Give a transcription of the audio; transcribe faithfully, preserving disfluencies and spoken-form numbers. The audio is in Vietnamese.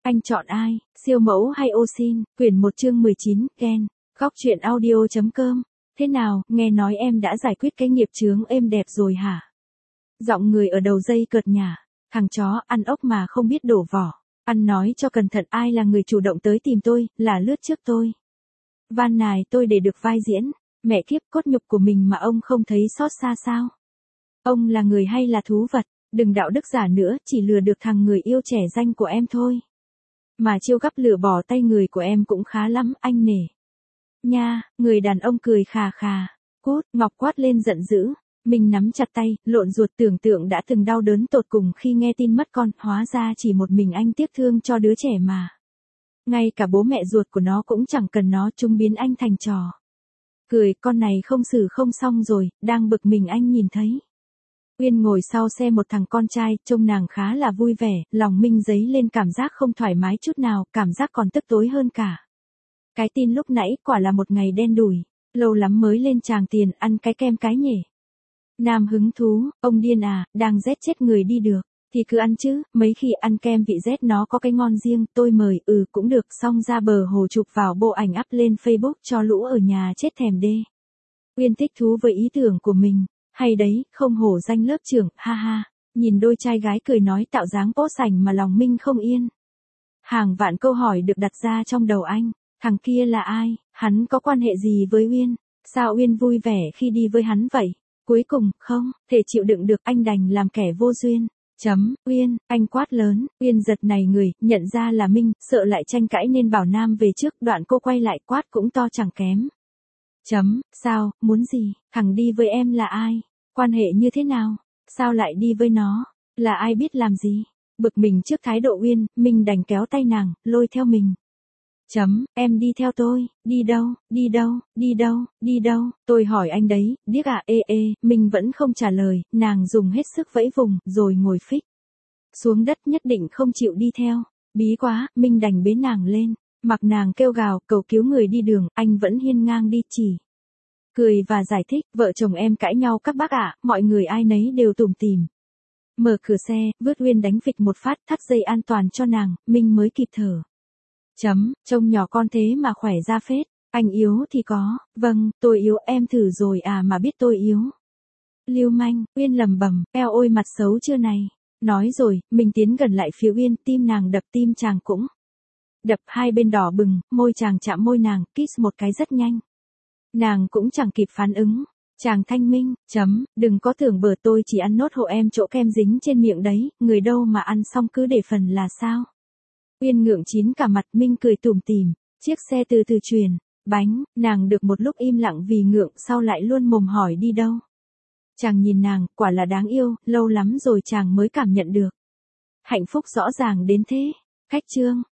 Anh chọn ai, siêu mẫu hay ô sin? Quyển một chương mười chín, Ken. Góc truyện audio chấm com. Thế nào, nghe nói em đã giải quyết cái nghiệp chướng êm đẹp rồi hả? Giọng người ở đầu dây cợt nhả. Thằng chó ăn ốc mà không biết đổ vỏ. Ăn nói cho cẩn thận, ai là người chủ động tới tìm tôi, là lướt trước tôi. Van nài tôi để được vai diễn. Mẹ kiếp, cốt nhục của mình mà ông không thấy xót xa sao? Ông là người hay là thú vật? Đừng đạo đức giả nữa, chỉ lừa được thằng người yêu trẻ danh của em thôi. Mà chiêu gắp lửa bỏ tay người của em cũng khá lắm, anh nể. Nha, người đàn ông cười khà khà. Cút, Ngọc quát lên giận dữ. Mình nắm chặt tay, lộn ruột, tưởng tượng đã từng đau đớn tột cùng khi nghe tin mất con, hóa ra chỉ một mình anh tiếc thương cho đứa trẻ mà. Ngay cả bố mẹ ruột của nó cũng chẳng cần nó, chúng biến anh thành trò. Cười, con này không xử không xong rồi, đang bực mình anh nhìn thấy. Uyên ngồi sau xe một thằng con trai, trông nàng khá là vui vẻ, lòng Minh dấy lên cảm giác không thoải mái chút nào, cảm giác còn tức tối hơn cả. Cái tin lúc nãy quả là một ngày đen đủi, lâu lắm mới lên tràng tiền, ăn cái kem cái nhể. Nam hứng thú, ông điên à, đang rét chết người đi được, thì cứ ăn chứ, mấy khi ăn kem vị rét nó có cái ngon riêng, tôi mời, ừ cũng được, xong ra bờ hồ chụp vào bộ ảnh up lên Facebook cho lũ ở nhà chết thèm đê. Uyên thích thú với ý tưởng của mình. Hay đấy, không hổ danh lớp trưởng, ha ha. Nhìn đôi trai gái cười nói tạo dáng bó sành mà lòng Minh không yên. Hàng vạn câu hỏi được đặt ra trong đầu anh. Thằng kia là ai? Hắn có quan hệ gì với Uyên? Sao Uyên vui vẻ khi đi với hắn vậy? Cuối cùng, không, thể chịu đựng được, anh đành làm kẻ vô duyên. Chấm, Uyên, anh quát lớn. Uyên giật nảy người, nhận ra là Minh, sợ lại tranh cãi nên bảo Nam về trước, đoạn cô quay lại quát cũng to chẳng kém. Chấm, sao, muốn gì, thằng đi với em là ai? Quan hệ như thế nào? Sao lại đi với nó? Là ai biết làm gì? Bực mình trước thái độ Uyên, Minh đành kéo tay nàng, lôi theo mình. Chấm, em đi theo tôi, đi đâu, đi đâu, đi đâu, đi đâu, tôi hỏi anh đấy, điếc à, ê ê, Minh vẫn không trả lời, nàng dùng hết sức vẫy vùng, rồi ngồi phích xuống đất, nhất định không chịu đi theo. Bí quá, Minh đành bế nàng lên, mặc nàng kêu gào, cầu cứu người đi đường, anh vẫn hiên ngang đi chỉ. Cười và giải thích, vợ chồng em cãi nhau các bác ạ, mọi người ai nấy đều tủm tỉm. Mở cửa xe, vứt Uyên đánh phịch một phát, thắt dây an toàn cho nàng, Minh mới kịp thở. Chấm, trông nhỏ con thế mà khỏe ra phết, anh yếu thì có, vâng, tôi yếu, em thử rồi à mà biết tôi yếu. Lưu manh, Uyên lầm bầm, eo ôi mặt xấu chưa này. Nói rồi, mình tiến gần lại phía Uyên, tim nàng đập, tim chàng cũng đập, hai bên đỏ bừng, môi chàng chạm môi nàng, kiss một cái rất nhanh. Nàng cũng chẳng kịp phản ứng. Chàng thanh minh, chấm, đừng có tưởng bờ tôi chỉ ăn nốt hộ em chỗ kem dính trên miệng đấy, người đâu mà ăn xong cứ để phần là sao. Uyên ngượng chín cả mặt, Minh cười tủm tỉm, chiếc xe từ từ chuyển, bánh, nàng được một lúc im lặng vì ngượng, sau lại luôn mồm hỏi đi đâu. Chàng nhìn nàng, quả là đáng yêu, lâu lắm rồi chàng mới cảm nhận được. Hạnh phúc rõ ràng đến thế. Khách chương.